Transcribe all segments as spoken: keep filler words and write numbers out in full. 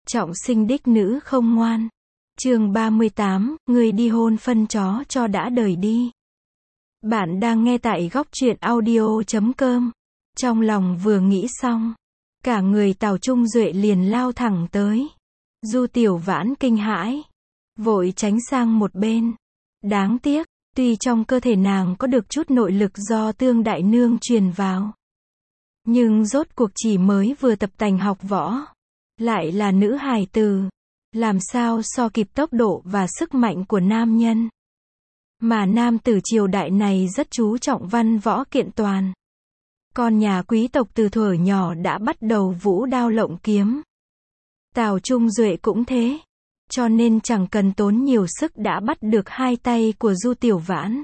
Trọng sinh đích nữ không ngoan. Chương ba mươi tám, người đi hôn phân chó cho đã đời đi. Bạn đang nghe tại góc truyện audio chấm com. Trong lòng vừa nghĩ xong, cả người Tào Trung Duệ liền lao thẳng tới. Du Tiểu Vãn kinh hãi, vội tránh sang một bên. Đáng tiếc, tuy trong cơ thể nàng có được chút nội lực do Tương Đại Nương truyền vào, nhưng rốt cuộc chỉ mới vừa tập tành học võ, lại là nữ hài tử, làm sao so kịp tốc độ và sức mạnh của nam nhân. Mà nam tử triều đại này rất chú trọng văn võ kiện toàn. Con nhà quý tộc từ thuở nhỏ đã bắt đầu vũ đao lộng kiếm. Tào Trung Duệ cũng thế, cho nên chẳng cần tốn nhiều sức đã bắt được hai tay của Du Tiểu Vãn.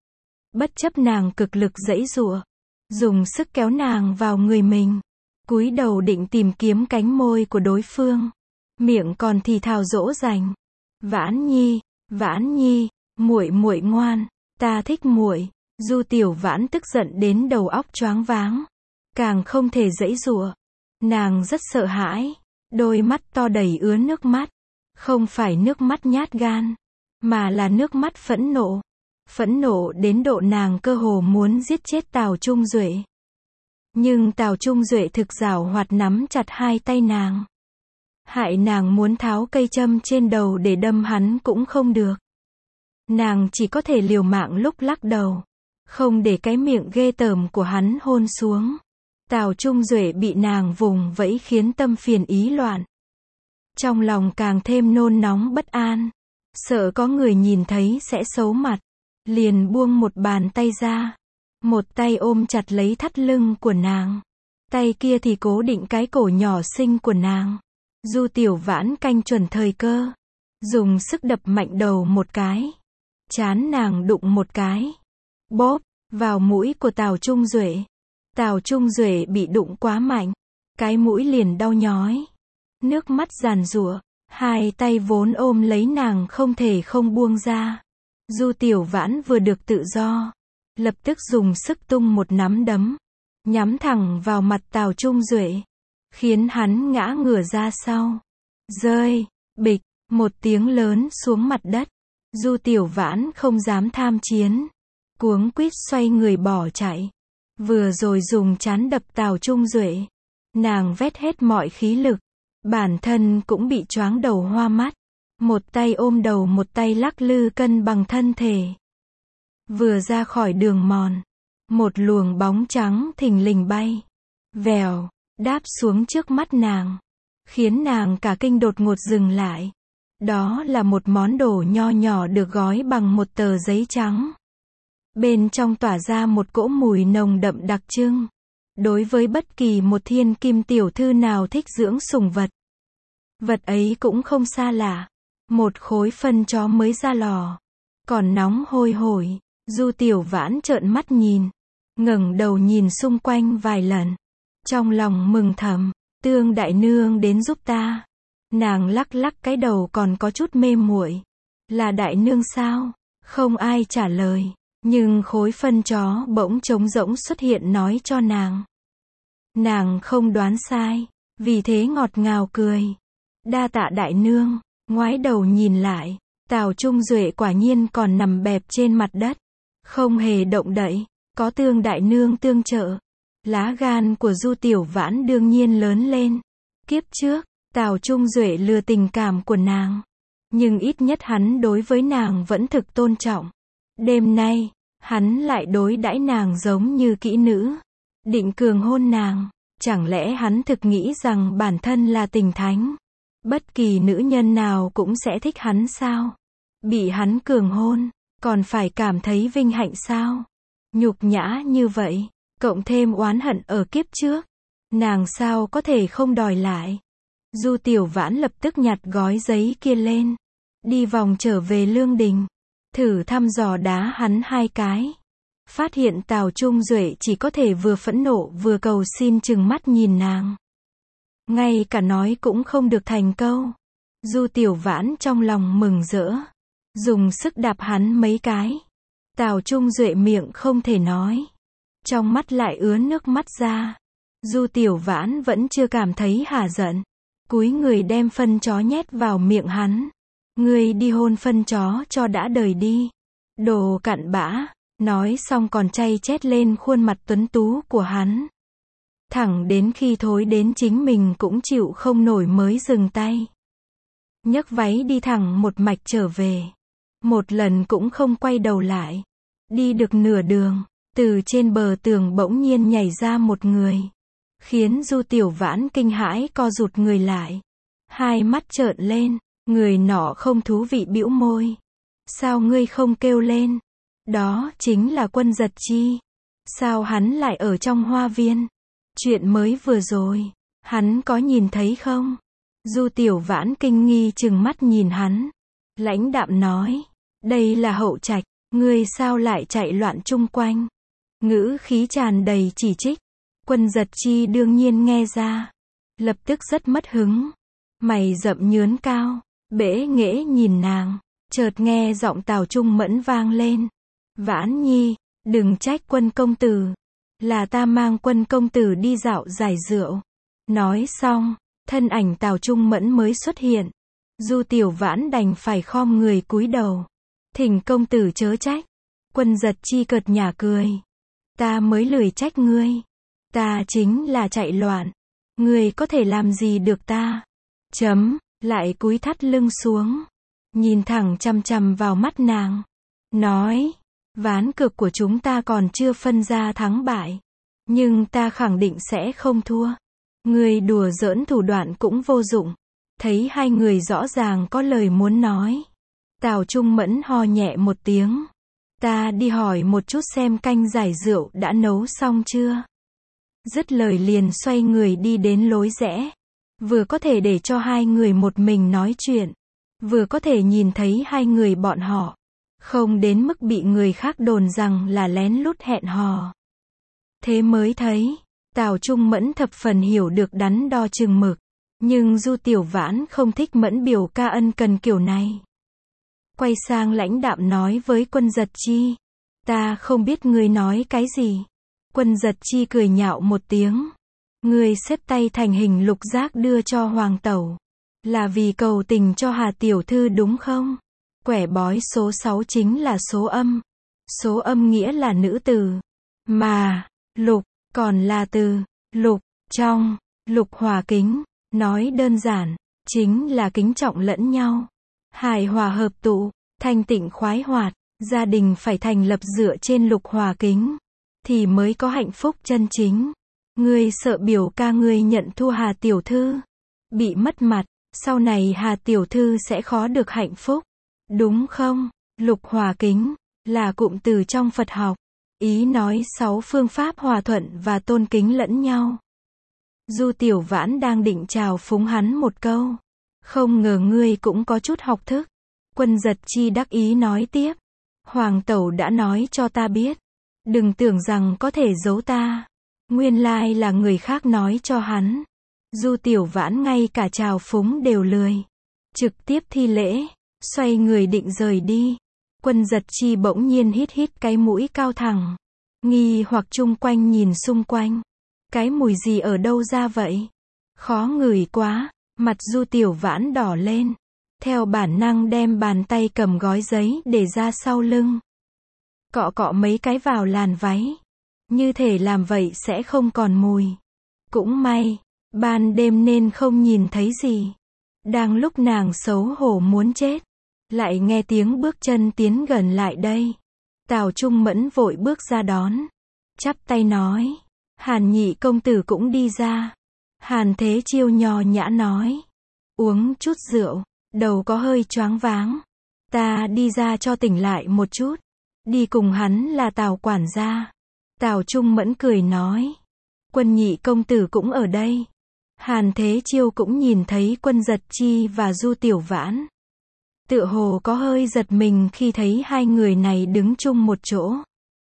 Bất chấp nàng cực lực giãy giụa, dùng sức kéo nàng vào người mình, cúi đầu định tìm kiếm cánh môi của đối phương, miệng còn thì thào dỗ dành. Vãn Nhi, Vãn Nhi, muội muội ngoan, ta thích muội. Du Tiểu Vãn tức giận đến đầu óc choáng váng, càng không thể giãy giụa. Nàng rất sợ hãi, đôi mắt to đầy ứa nước mắt, không phải nước mắt nhát gan, mà là nước mắt phẫn nộ. Phẫn nộ đến độ nàng cơ hồ muốn giết chết Tào Trung Duệ. Nhưng Tào Trung Duệ thực giảo hoạt nắm chặt hai tay nàng, hại nàng muốn tháo cây châm trên đầu để đâm hắn cũng không được. Nàng chỉ có thể liều mạng lúc lắc đầu, không để cái miệng ghê tởm của hắn hôn xuống. Tào Trung Duệ bị nàng vùng vẫy khiến tâm phiền ý loạn, trong lòng càng thêm nôn nóng bất an, sợ có người nhìn thấy sẽ xấu mặt, liền buông một bàn tay ra, một tay ôm chặt lấy thắt lưng của nàng, tay kia thì cố định cái cổ nhỏ xinh của nàng. Du Tiểu Vãn canh chuẩn thời cơ, dùng sức đập mạnh đầu một cái, trán nàng đụng một cái, bóp vào mũi của Tào Trung Duệ. Tào Trung Duệ bị đụng quá mạnh, cái mũi liền đau nhói, nước mắt giàn giụa, hai tay vốn ôm lấy nàng không thể không buông ra. Du Tiểu Vãn vừa được tự do, lập tức dùng sức tung một nắm đấm, nhắm thẳng vào mặt Tào Trung Duệ, khiến hắn ngã ngửa ra sau, rơi, bịch, một tiếng lớn xuống mặt đất. Du Tiểu Vãn không dám tham chiến, cuống quýt xoay người bỏ chạy. Vừa rồi dùng trán đập Tào Trung Duệ, nàng vét hết mọi khí lực, bản thân cũng bị choáng đầu hoa mắt, một tay ôm đầu một tay lắc lư cân bằng thân thể. Vừa ra khỏi đường mòn, một luồng bóng trắng thình lình bay, vèo, đáp xuống trước mắt nàng, khiến nàng cả kinh đột ngột dừng lại. Đó là một món đồ nho nhỏ được gói bằng một tờ giấy trắng. Bên trong tỏa ra một cỗ mùi nồng đậm đặc trưng. Đối với bất kỳ một thiên kim tiểu thư nào thích dưỡng sủng vật, vật ấy cũng không xa lạ. Một khối phân chó mới ra lò, còn nóng hôi hổi. Du Tiểu Vãn trợn mắt nhìn, ngẩng đầu nhìn xung quanh vài lần, trong lòng mừng thầm, Tương Đại Nương đến giúp ta. Nàng lắc lắc cái đầu còn có chút mê muội. Là Đại Nương sao? Không ai trả lời, nhưng khối phân chó bỗng trống rỗng xuất hiện nói cho nàng. Nàng không đoán sai, vì thế ngọt ngào cười. Đa tạ Đại Nương. Ngoái đầu nhìn lại, Tào Trung Duệ quả nhiên còn nằm bẹp trên mặt đất, không hề động đậy. Có Tương Đại Nương tương trợ, lá gan của Du Tiểu Vãn đương nhiên lớn lên. Kiếp trước, Tào Trung Duệ lừa tình cảm của nàng, nhưng ít nhất hắn đối với nàng vẫn thực tôn trọng. Đêm nay, hắn lại đối đãi nàng giống như kỹ nữ, định cường hôn nàng. Chẳng lẽ hắn thực nghĩ rằng bản thân là tình thánh, bất kỳ nữ nhân nào cũng sẽ thích hắn sao? Bị hắn cường hôn, còn phải cảm thấy vinh hạnh sao? Nhục nhã như vậy, cộng thêm oán hận ở kiếp trước, nàng sao có thể không đòi lại? Du Tiểu Vãn lập tức nhặt gói giấy kia lên, đi vòng trở về lương đình, thử thăm dò đá hắn hai cái. Phát hiện Tào Trung Duệ chỉ có thể vừa phẫn nộ vừa cầu xin trừng mắt nhìn nàng, ngay cả nói cũng không được thành câu. Du Tiểu Vãn trong lòng mừng rỡ, dùng sức đạp hắn mấy cái. Tào Trung Duệ miệng không thể nói, trong mắt lại ứa nước mắt ra. Du Tiểu Vãn vẫn chưa cảm thấy hả giận, cúi người đem phân chó nhét vào miệng hắn. Ngươi đi hôn phân chó cho đã đời đi. Đồ cặn bã, nói xong còn chay chét lên khuôn mặt tuấn tú của hắn. Thẳng đến khi thối đến chính mình cũng chịu không nổi mới dừng tay. Nhấc váy đi thẳng một mạch trở về. Một lần cũng không quay đầu lại. Đi được nửa đường, từ trên bờ tường bỗng nhiên nhảy ra một người. Khiến Du Tiểu Vãn kinh hãi co rụt người lại. Hai mắt trợn lên, người nọ không thú vị bĩu môi. Sao ngươi không kêu lên? Đó chính là Quân Giật Chi. Sao hắn lại ở trong hoa viên? Chuyện mới vừa rồi, hắn có nhìn thấy không? Du Tiểu Vãn kinh nghi trừng mắt nhìn hắn. Lãnh đạm nói, đây là Hậu Trạch, ngươi sao lại chạy loạn chung quanh? Ngữ khí tràn đầy chỉ trích. Quân Giật Chi đương nhiên nghe ra. Lập tức rất mất hứng. Mày rậm nhướn cao, bẽ nghễ nhìn nàng. Chợt nghe giọng Tào Trung Mẫn vang lên. Vãn Nhi, đừng trách Quân công tử. Là ta mang Quân công tử đi dạo giải rượu. Nói xong, thân ảnh Tào Trung Mẫn mới xuất hiện. Du Tiểu Vãn đành phải khom người cúi đầu. Thỉnh công tử chớ trách. Quân Giật Chi cợt nhả cười. Ta mới lười trách ngươi. Ta chính là chạy loạn. Ngươi có thể làm gì được ta? Chấm, lại cúi thắt lưng xuống. Nhìn thẳng chằm chằm vào mắt nàng. Nói, ván cược của chúng ta còn chưa phân ra thắng bại. Nhưng ta khẳng định sẽ không thua. Ngươi đùa giỡn thủ đoạn cũng vô dụng. Thấy hai người rõ ràng có lời muốn nói. Tào Trung Mẫn ho nhẹ một tiếng. Ta đi hỏi một chút xem canh giải rượu đã nấu xong chưa. Dứt lời liền xoay người đi đến lối rẽ. Vừa có thể để cho hai người một mình nói chuyện. Vừa có thể nhìn thấy hai người bọn họ. Không đến mức bị người khác đồn rằng là lén lút hẹn hò. Thế mới thấy, Tào Trung Mẫn thập phần hiểu được đắn đo chừng mực. Nhưng Du Tiểu Vãn không thích Mẫn biểu ca ân cần kiểu này. Quay sang lãnh đạm nói với Quân Giật Chi. Ta không biết ngươi nói cái gì. Quân Giật Chi cười nhạo một tiếng. Ngươi xếp tay thành hình lục giác đưa cho Hoàng Tẩu. Là vì cầu tình cho Hà Tiểu Thư đúng không? Quẻ bói số sáu chính là số âm. Số âm nghĩa là nữ từ. Mà, lục, còn là từ, lục, trong, lục hòa kính. Nói đơn giản, chính là kính trọng lẫn nhau. Hài hòa hợp tụ, thanh tịnh khoái hoạt. Gia đình phải thành lập dựa trên lục hòa kính. Thì mới có hạnh phúc chân chính. Ngươi sợ biểu ca ngươi nhận thua Hà Tiểu Thư. Bị mất mặt, sau này Hà Tiểu Thư sẽ khó được hạnh phúc. Đúng không? Lục hòa kính, là cụm từ trong Phật học. Ý nói sáu phương pháp hòa thuận và tôn kính lẫn nhau. Du Tiểu Vãn đang định chào phúng hắn một câu. Không ngờ ngươi cũng có chút học thức. Quân Giật Chi đắc ý nói tiếp. Hoàng Tẩu đã nói cho ta biết. Đừng tưởng rằng có thể giấu ta. Nguyên lai là người khác nói cho hắn. Du Tiểu Vãn ngay cả chào phúng đều lười. Trực tiếp thi lễ, xoay người định rời đi. Quân Giật Chi bỗng nhiên hít hít cái mũi cao thẳng. Nghi hoặc chung quanh nhìn xung quanh. Cái mùi gì ở đâu ra vậy? Khó ngửi quá. Mặt Du Tiểu Vãn đỏ lên. Theo bản năng đem bàn tay cầm gói giấy để ra sau lưng. Cọ cọ mấy cái vào làn váy. Như thể làm vậy sẽ không còn mùi. Cũng may, ban đêm nên không nhìn thấy gì. Đang lúc nàng xấu hổ muốn chết. Lại nghe tiếng bước chân tiến gần lại đây. Tào Trung Mẫn vội bước ra đón. Chắp tay nói. Hàn nhị công tử cũng đi ra. Hàn Thế Chiêu nho nhã nói. Uống chút rượu, đầu có hơi choáng váng. Ta đi ra cho tỉnh lại một chút. Đi cùng hắn là Tào quản gia. Tào Trung Mẫn cười nói. Quân nhị công tử cũng ở đây. Hàn Thế Chiêu cũng nhìn thấy Quân Giật Chi và Du Tiểu Vãn. Tựa hồ có hơi giật mình khi thấy hai người này đứng chung một chỗ.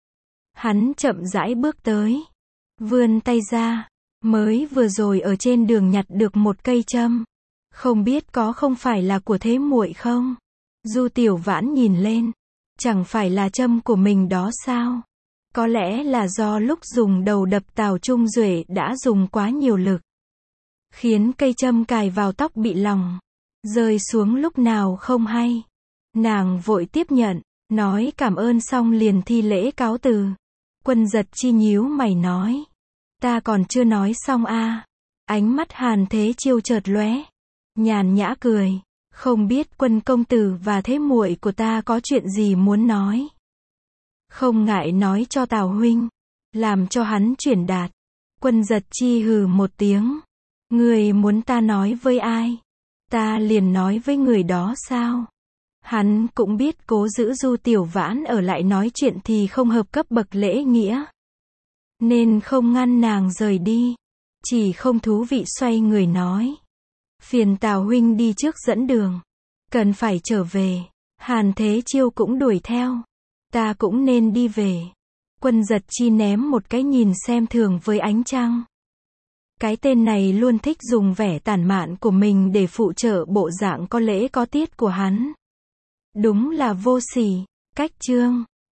Hắn chậm rãi bước tới. Vươn tay ra. Mới vừa rồi ở trên đường nhặt được một cây châm. Không biết có không phải là của Thế muội không? Du Tiểu Vãn nhìn lên. Chẳng phải là châm của mình đó sao? Có lẽ là do lúc dùng đầu đập Tào Trung Duệ đã dùng quá nhiều lực. khiến cây châm cài vào tóc bị lỏng, rơi xuống lúc nào không hay. Nàng vội tiếp nhận, nói cảm ơn xong liền thi lễ cáo từ. Quân Giật Chi nhíu mày nói, ta còn chưa nói xong a. À. Ánh mắt Hàn Thế Chiêu chợt lóe, nhàn nhã cười, không biết Quân công tử và thế muội của ta có chuyện gì muốn nói. Không ngại nói cho Tào huynh, làm cho hắn chuyển đạt. Quân Giật Chi hừ một tiếng, người muốn ta nói với ai? Ta liền nói với người đó sao? Hắn cũng biết cố giữ Du Tiểu Vãn ở lại nói chuyện thì không hợp cấp bậc lễ nghĩa, nên không ngăn nàng rời đi, chỉ không thú vị xoay người nói, phiền Tào huynh đi trước dẫn đường, cần phải trở về. Hàn Thế Chiêu cũng đuổi theo, ta cũng nên đi về. Quân Giật Chi ném một cái nhìn xem thường với ánh trăng. Cái tên này luôn thích dùng vẻ tản mạn của mình để phụ trợ bộ dạng có lễ có tiết của hắn. Đúng là vô sỉ. Cách chương